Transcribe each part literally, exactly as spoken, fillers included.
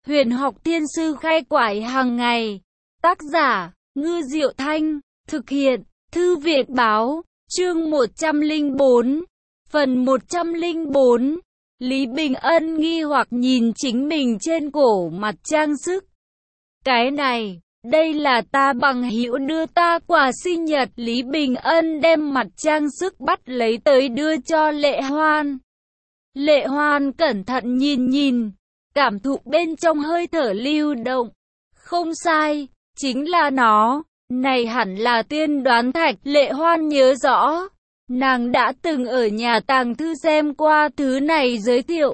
Huyền học thiên sư khai quải hàng ngày. Tác giả, Ngư Diệu Thanh. Thực hiện, Thư viện báo. Chương một trăm lẻ bốn. Phần một trăm lẻ bốn. Lý Bình Ân nghi hoặc nhìn chính mình trên cổ mặt trang sức. Cái này, đây là ta bằng hữu đưa ta quà sinh nhật. Lý Bình Ân đem mặt trang sức bắt lấy tới đưa cho Lệ Hoan. Lệ Hoan cẩn thận nhìn nhìn, cảm thụ bên trong hơi thở lưu động. Không sai, chính là nó. Này hẳn là tiên đoán thạch. Lệ Hoan nhớ rõ, nàng đã từng ở nhà tàng thư xem qua thứ này giới thiệu.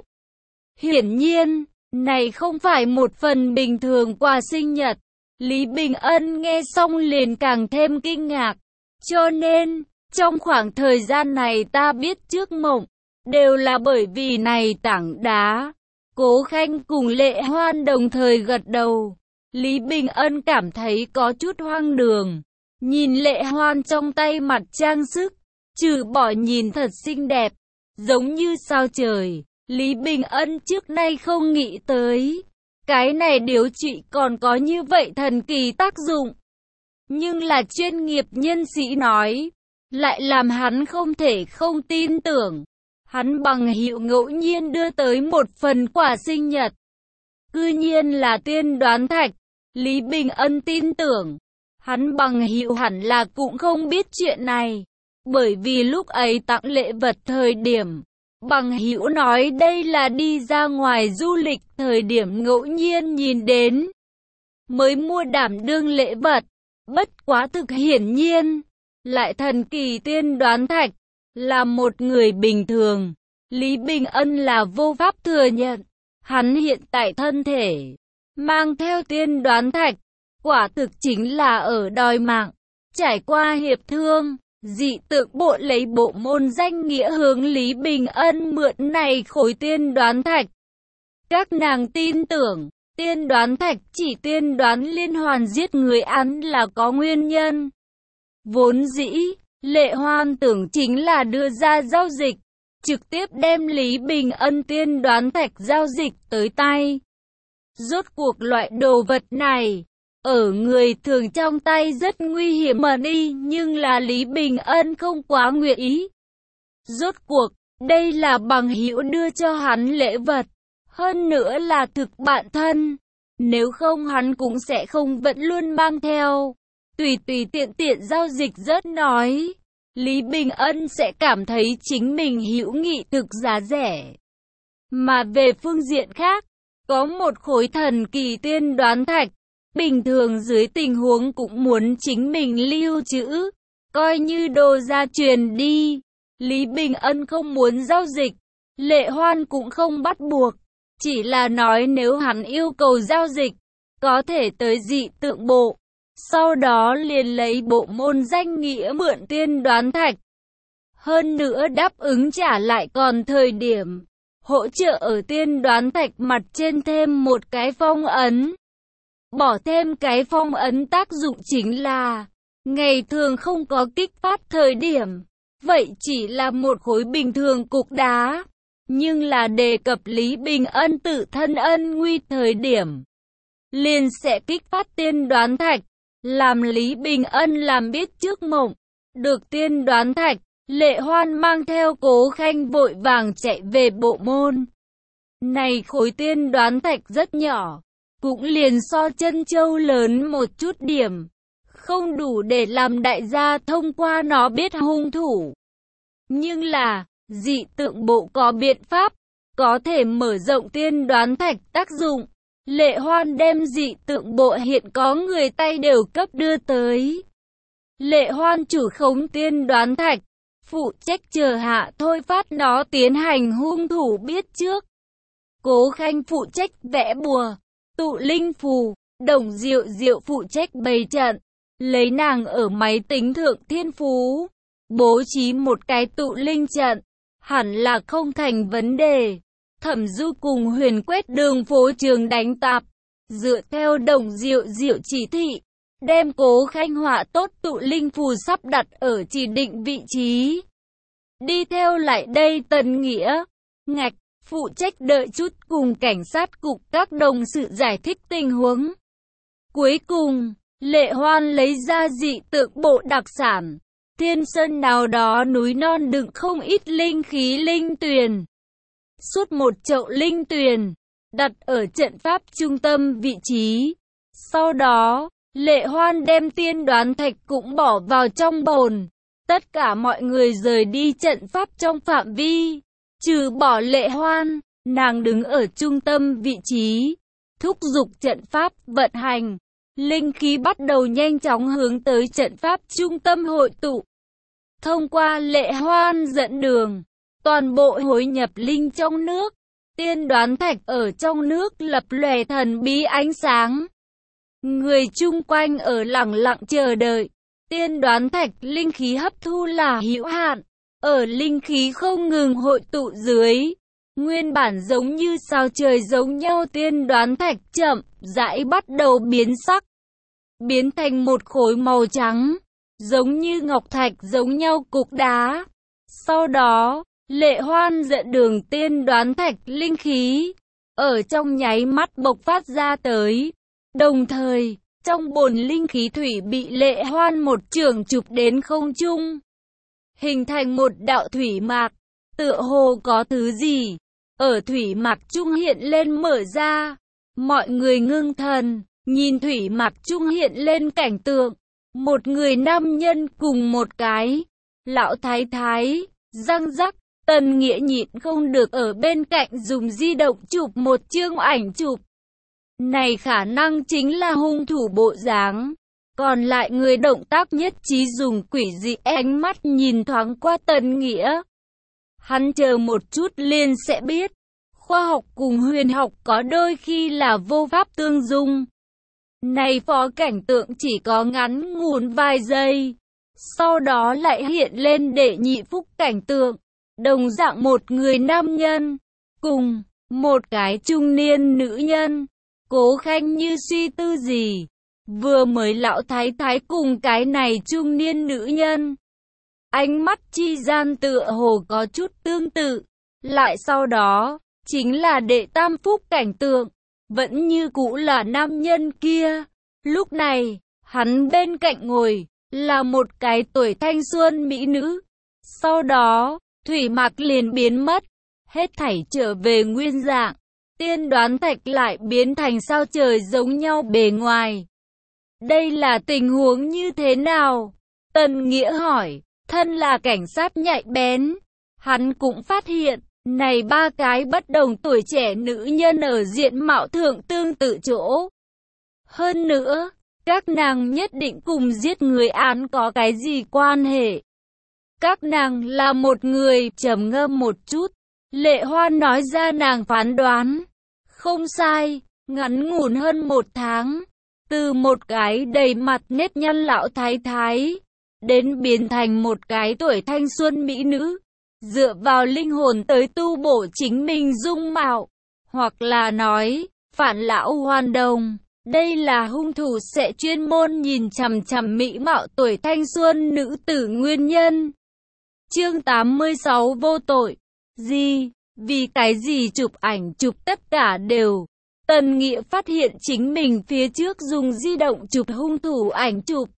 Hiển nhiên, này không phải một phần bình thường quà sinh nhật. Lý Bình Ân nghe xong liền càng thêm kinh ngạc. Cho nên, trong khoảng thời gian này ta biết trước mộng, đều là bởi vì này tảng đá. Cố Khanh cùng Lệ Hoan đồng thời gật đầu. Lý Bình Ân cảm thấy có chút hoang đường. Nhìn Lệ Hoan trong tay mặt trang sức, trừ bỏ nhìn thật xinh đẹp, giống như sao trời. Lý Bình Ân trước nay không nghĩ tới, cái này điều trị còn có như vậy thần kỳ tác dụng. Nhưng là chuyên nghiệp nhân sĩ nói, lại làm hắn không thể không tin tưởng. Hắn bằng hữu ngẫu nhiên đưa tới một phần quà sinh nhật, cư nhiên là tiên đoán thạch. Lý Bình Ân tin tưởng, hắn bằng hữu hẳn là cũng không biết chuyện này, bởi vì lúc ấy tặng lễ vật thời điểm, bằng hữu nói đây là đi ra ngoài du lịch thời điểm ngẫu nhiên nhìn đến, mới mua đảm đương lễ vật. Bất quá thực hiển nhiên, lại thần kỳ tiên đoán thạch, là một người bình thường. Lý Bình Ân là vô pháp thừa nhận, hắn hiện tại thân thể mang theo tiên đoán thạch, quả thực chính là ở đòi mạng. Trải qua hiệp thương, dị tượng bộ lấy bộ môn danh nghĩa hướng Lý Bình Ân mượn này khối tiên đoán thạch. Các nàng tin tưởng, tiên đoán thạch chỉ tiên đoán liên hoàn giết người án là có nguyên nhân. Vốn dĩ, Lệ Hoan tưởng chính là đưa ra giao dịch, trực tiếp đem Lý Bình Ân tiên đoán thạch giao dịch tới tay. Rốt cuộc loại đồ vật này, ở người thường trong tay rất nguy hiểm mà đi, nhưng là Lý Bình Ân không quá nguyện ý. Rốt cuộc, đây là bằng hữu đưa cho hắn lễ vật, hơn nữa là thực bạn thân. Nếu không hắn cũng sẽ không vẫn luôn mang theo. Tùy tùy tiện tiện giao dịch rất nói, Lý Bình Ân sẽ cảm thấy chính mình hữu nghị thực giá rẻ. Mà về phương diện khác, có một khối thần kỳ tiên đoán thạch, bình thường dưới tình huống cũng muốn chính mình lưu trữ, coi như đồ gia truyền đi. Lý Bình Ân không muốn giao dịch, Lệ Hoan cũng không bắt buộc, chỉ là nói nếu hắn yêu cầu giao dịch, có thể tới dị tượng bộ. Sau đó liền lấy bộ môn danh nghĩa mượn tiên đoán thạch. Hơn nữa đáp ứng trả lại còn thời điểm, hỗ trợ ở tiên đoán thạch mặt trên thêm một cái phong ấn. Bỏ thêm cái phong ấn tác dụng chính là, ngày thường không có kích phát thời điểm, vậy chỉ là một khối bình thường cục đá. Nhưng là đề cập Lý Bình Ân tự thân ân nguy thời điểm, liền sẽ kích phát tiên đoán thạch. Làm Lý Bình Ân làm biết trước mộng, được tiên đoán thạch, Lệ Hoan mang theo Cố Khanh vội vàng chạy về bộ môn. Này khối tiên đoán thạch rất nhỏ, cũng liền so chân châu lớn một chút điểm, không đủ để làm đại gia thông qua nó biết hung thủ. Nhưng là, dị tượng bộ có biện pháp, có thể mở rộng tiên đoán thạch tác dụng. Lệ Hoan đem dị tượng bộ hiện có người tay đều cấp đưa tới. Lệ Hoan chủ khống tiên đoán thạch, phụ trách chờ hạ thôi phát nó tiến hành hung thủ biết trước. Cố Khanh phụ trách vẽ bùa, tụ linh phù, Đồng Diệu Diệu phụ trách bày trận, lấy nàng ở máy tính thượng thiên phú, bố trí một cái tụ linh trận, hẳn là không thành vấn đề. Thẩm Du cùng Huyền quét đường phố trường đánh tạp, dựa theo Đồng Diệu Diệu chỉ thị, đem Cố Khanh họa tốt tụ linh phù sắp đặt ở chỉ định vị trí. Đi theo lại đây Tần Nghĩa, ngạch, phụ trách đợi chút cùng cảnh sát cục các đồng sự giải thích tình huống. Cuối cùng, Lệ Hoan lấy ra dị tượng bộ đặc sản. Thiên sơn nào đó núi non đựng không ít linh khí linh tuyền. Suốt một chậu linh tuyền, đặt ở trận pháp trung tâm vị trí. Sau đó, Lệ Hoan đem tiên đoán thạch cũng bỏ vào trong bồn. Tất cả mọi người rời đi trận pháp trong phạm vi. Trừ bỏ Lệ Hoan, nàng đứng ở trung tâm vị trí. Thúc giục trận pháp vận hành. Linh khí bắt đầu nhanh chóng hướng tới trận pháp trung tâm hội tụ. Thông qua Lệ Hoan dẫn đường, toàn bộ hối nhập linh trong nước. Tiên đoán thạch ở trong nước lập lòe thần bí ánh sáng. Người chung quanh ở lặng lặng chờ đợi. Tiên đoán thạch linh khí hấp thu là hữu hạn. Ở linh khí không ngừng hội tụ dưới. Nguyên bản giống như sao trời giống nhau tiên đoán thạch chậm rãi bắt đầu biến sắc. Biến thành một khối màu trắng. Giống như ngọc thạch giống nhau cục đá. Sau đó, Lệ Hoan dẫn đường tiên đoán thạch linh khí. Ở trong nháy mắt bộc phát ra tới. Đồng thời, trong bồn linh khí thủy bị Lệ Hoan một chưởng chụp đến không trung. Hình thành một đạo thủy mạc. Tựa hồ có thứ gì. Ở thủy mạc trung hiện lên mở ra. Mọi người ngưng thần. Nhìn thủy mạc trung hiện lên cảnh tượng. Một người nam nhân cùng một cái lão thái thái, răng rắc. Tần Nghĩa nhịn không được ở bên cạnh dùng di động chụp một chương ảnh chụp. Này khả năng chính là hung thủ bộ dáng. Còn lại người động tác nhất trí dùng quỷ dị ánh mắt nhìn thoáng qua Tần Nghĩa. Hắn chờ một chút liền sẽ biết. Khoa học cùng huyền học có đôi khi là vô pháp tương dung. Này phó cảnh tượng chỉ có ngắn ngủn vài giây. Sau đó lại hiện lên để nhị phúc cảnh tượng. Đồng dạng một người nam nhân. Cùng một cái trung niên nữ nhân. Cố Khanh như suy tư gì. Vừa mới lão thái thái cùng cái này trung niên nữ nhân. Ánh mắt chi gian tựa hồ có chút tương tự. Lại sau đó, chính là đệ tam phúc cảnh tượng. Vẫn như cũ là nam nhân kia. Lúc này, hắn bên cạnh ngồi, là một cái tuổi thanh xuân mỹ nữ. Sau đó, thủy mạc liền biến mất. Hết thảy trở về nguyên dạng. Tiên đoán thạch lại biến thành sao trời giống nhau bề ngoài. Đây là tình huống như thế nào? Tần Nghĩa hỏi, thân là cảnh sát nhạy bén. Hắn cũng phát hiện, này ba cái bất đồng tuổi trẻ nữ nhân ở diện mạo thượng tương tự chỗ. Hơn nữa, các nàng nhất định cùng giết người án có cái gì quan hệ. Các nàng là một người, trầm ngâm một chút. Lệ Hoan nói ra nàng phán đoán. Không sai, ngắn ngủn hơn một tháng. Từ một cái đầy mặt nếp nhăn lão thái thái, đến biến thành một cái tuổi thanh xuân mỹ nữ. Dựa vào linh hồn tới tu bổ chính mình dung mạo. Hoặc là nói, phản lão hoàn đồng. Đây là hung thủ sẽ chuyên môn nhìn chằm chằm mỹ mạo tuổi thanh xuân nữ tử nguyên nhân. Chương tám mươi sáu vô tội. Gì? Vì cái gì chụp ảnh chụp tất cả đều. Tần Nghĩa phát hiện chính mình phía trước dùng di động chụp hung thủ ảnh chụp.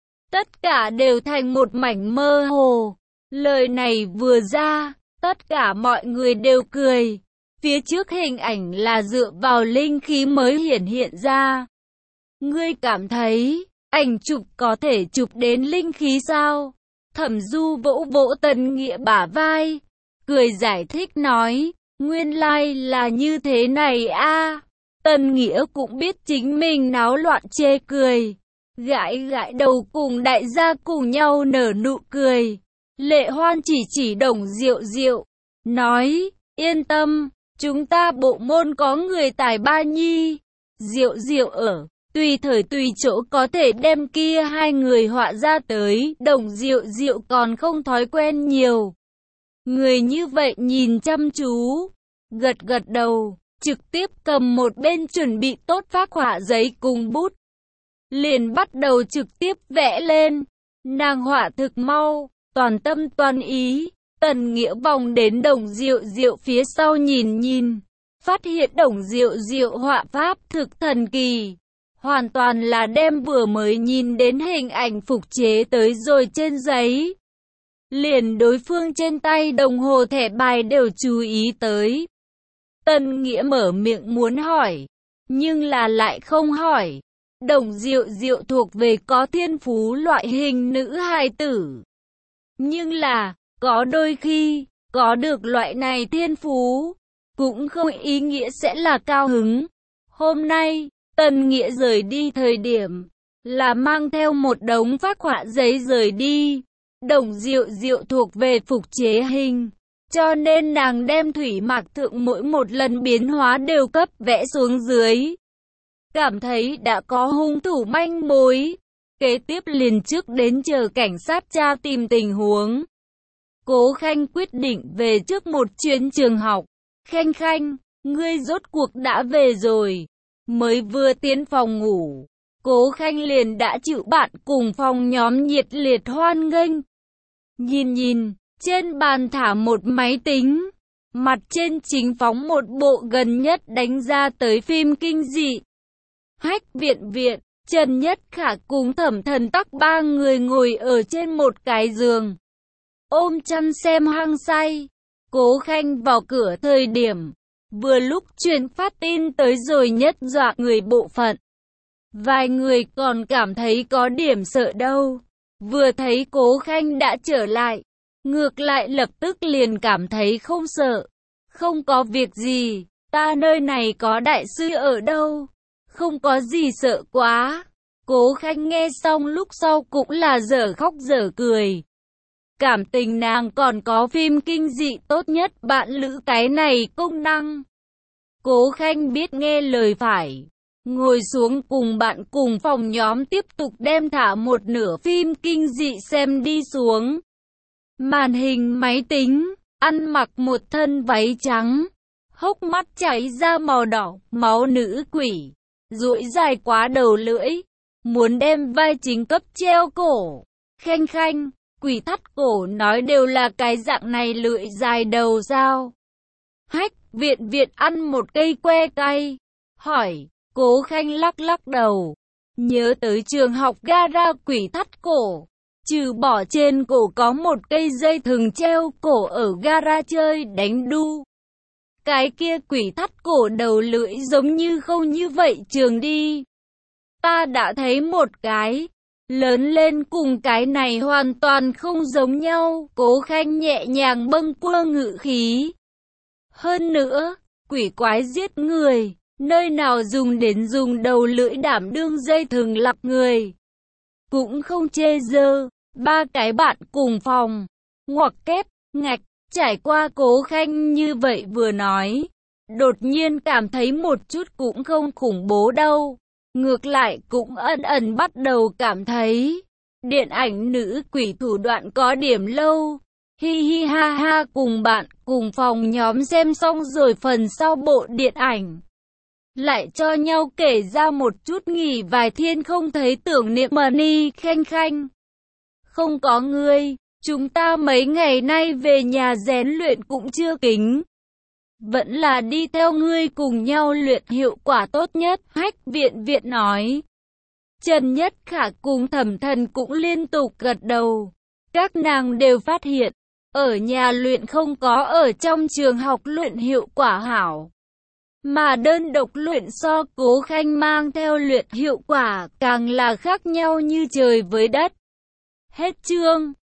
Tất cả đều thành một mảnh mơ hồ. Lời này vừa ra, tất cả mọi người đều cười. Phía trước hình ảnh là dựa vào linh khí mới hiển hiện ra. Ngươi cảm thấy, ảnh chụp có thể chụp đến linh khí sao? Thẩm Du vỗ vỗ Tần Nghĩa bả vai, cười giải thích nói, nguyên lai like là như thế này a. À. Tần Nghĩa cũng biết chính mình náo loạn chê cười, gãi gãi đầu cùng đại gia cùng nhau nở nụ cười. Lệ Hoan chỉ chỉ Đồng Diệu Diệu, nói, yên tâm, chúng ta bộ môn có người tài ba nhi. Diệu Diệu ở, tùy thời tùy chỗ có thể đem kia hai người họa ra tới. Đồng Diệu Diệu còn không thói quen nhiều. Người như vậy nhìn chăm chú, gật gật đầu, trực tiếp cầm một bên chuẩn bị tốt phác họa giấy cùng bút. Liền bắt đầu trực tiếp vẽ lên. Nàng họa thực mau, toàn tâm toàn ý, Tần Nghĩa vòng đến Đồng Diệu Diệu phía sau nhìn nhìn, phát hiện Đồng Diệu Diệu họa pháp thực thần kỳ. Hoàn toàn là đem vừa mới nhìn đến hình ảnh phục chế tới rồi trên giấy. Liền đối phương trên tay đồng hồ thẻ bài đều chú ý tới. Tần Nghĩa mở miệng muốn hỏi, nhưng là lại không hỏi. Đồng Diệu Diệu thuộc về có thiên phú loại hình nữ hài tử. Nhưng là, có đôi khi, có được loại này thiên phú, cũng không ý nghĩa sẽ là cao hứng. Hôm nay, Tần Nghĩa rời đi thời điểm, là mang theo một đống phác họa giấy rời đi. Đồng Diệu Diệu thuộc về phục chế hình, cho nên nàng đem thủy mặc thượng mỗi một lần biến hóa đều cấp vẽ xuống dưới. Cảm thấy đã có hung thủ manh mối, kế tiếp liền trước đến chờ cảnh sát tra tìm tình huống. Cố Khanh quyết định về trước một chuyến trường học. Khanh Khanh, ngươi rốt cuộc đã về rồi. Mới vừa tiến phòng ngủ, Cố Khanh liền đã chịu bạn cùng phòng nhóm nhiệt liệt hoan nghênh. Nhìn nhìn, trên bàn thả một máy tính, mặt trên chính phóng một bộ gần nhất đánh ra tới phim kinh dị. Hách Viện Viện, Trần Nhất Khả cùng Thẩm Thần Tắc ba người ngồi ở trên một cái giường, ôm chăn xem hăng say. Cố Khanh vào cửa thời điểm, vừa lúc truyền phát tin tới rồi nhất dọa người bộ phận. Vài người còn cảm thấy có điểm sợ đâu. Vừa thấy Cố Khanh đã trở lại, ngược lại lập tức liền cảm thấy không sợ. Không có việc gì, ta nơi này có đại sư ở đâu. Không có gì sợ quá. Cố Khanh nghe xong lúc sau cũng là dở khóc dở cười. Cảm tình nàng còn có phim kinh dị tốt nhất bạn lữ cái này công năng. Cố Khanh biết nghe lời phải. Ngồi xuống cùng bạn cùng phòng nhóm tiếp tục đem thả một nửa phim kinh dị xem đi xuống. Màn hình máy tính, ăn mặc một thân váy trắng, hốc mắt chảy ra màu đỏ, máu nữ quỷ, duỗi dài quá đầu lưỡi, muốn đem vai chính cấp treo cổ. Khanh Khanh, quỷ thắt cổ nói đều là cái dạng này lưỡi dài đầu sao? Hách Viện Viện ăn một cây que cay, hỏi. Cố Khanh lắc lắc đầu, nhớ tới trường học gara quỷ thắt cổ, trừ bỏ trên cổ có một cây dây thừng treo cổ ở gara chơi đánh đu. Cái kia quỷ thắt cổ đầu lưỡi giống như không như vậy trường đi. Ta đã thấy một cái, lớn lên cùng cái này hoàn toàn không giống nhau. Cố Khanh nhẹ nhàng bâng quơ ngự khí. Hơn nữa, quỷ quái giết người, nơi nào dùng đến dùng đầu lưỡi đảm đương dây thừng lặc người. Cũng không chê dơ, ba cái bạn cùng phòng, ngoặc kép, ngạch, trải qua Cố Khanh như vậy vừa nói. Đột nhiên cảm thấy một chút cũng không khủng bố đâu. Ngược lại cũng ẩn ẩn bắt đầu cảm thấy, điện ảnh nữ quỷ thủ đoạn có điểm lâu. Hi hi ha ha cùng bạn cùng phòng nhóm xem xong rồi phần sau bộ điện ảnh. Lại cho nhau kể ra một chút nghỉ vài thiên không thấy tưởng niệm Money. Khanh Khanh, không có ngươi, chúng ta mấy ngày nay về nhà rèn luyện cũng chưa kính. Vẫn là đi theo ngươi cùng nhau luyện hiệu quả tốt nhất. Hách Viện Viện nói. Trần Nhất Khả cùng Thẩm Thần cũng liên tục gật đầu. Các nàng đều phát hiện, ở nhà luyện không có ở trong trường học luyện hiệu quả hảo. Mà đơn độc luyện so Cố Khanh mang theo luyện hiệu quả càng là khác nhau như trời với đất. Hết chương.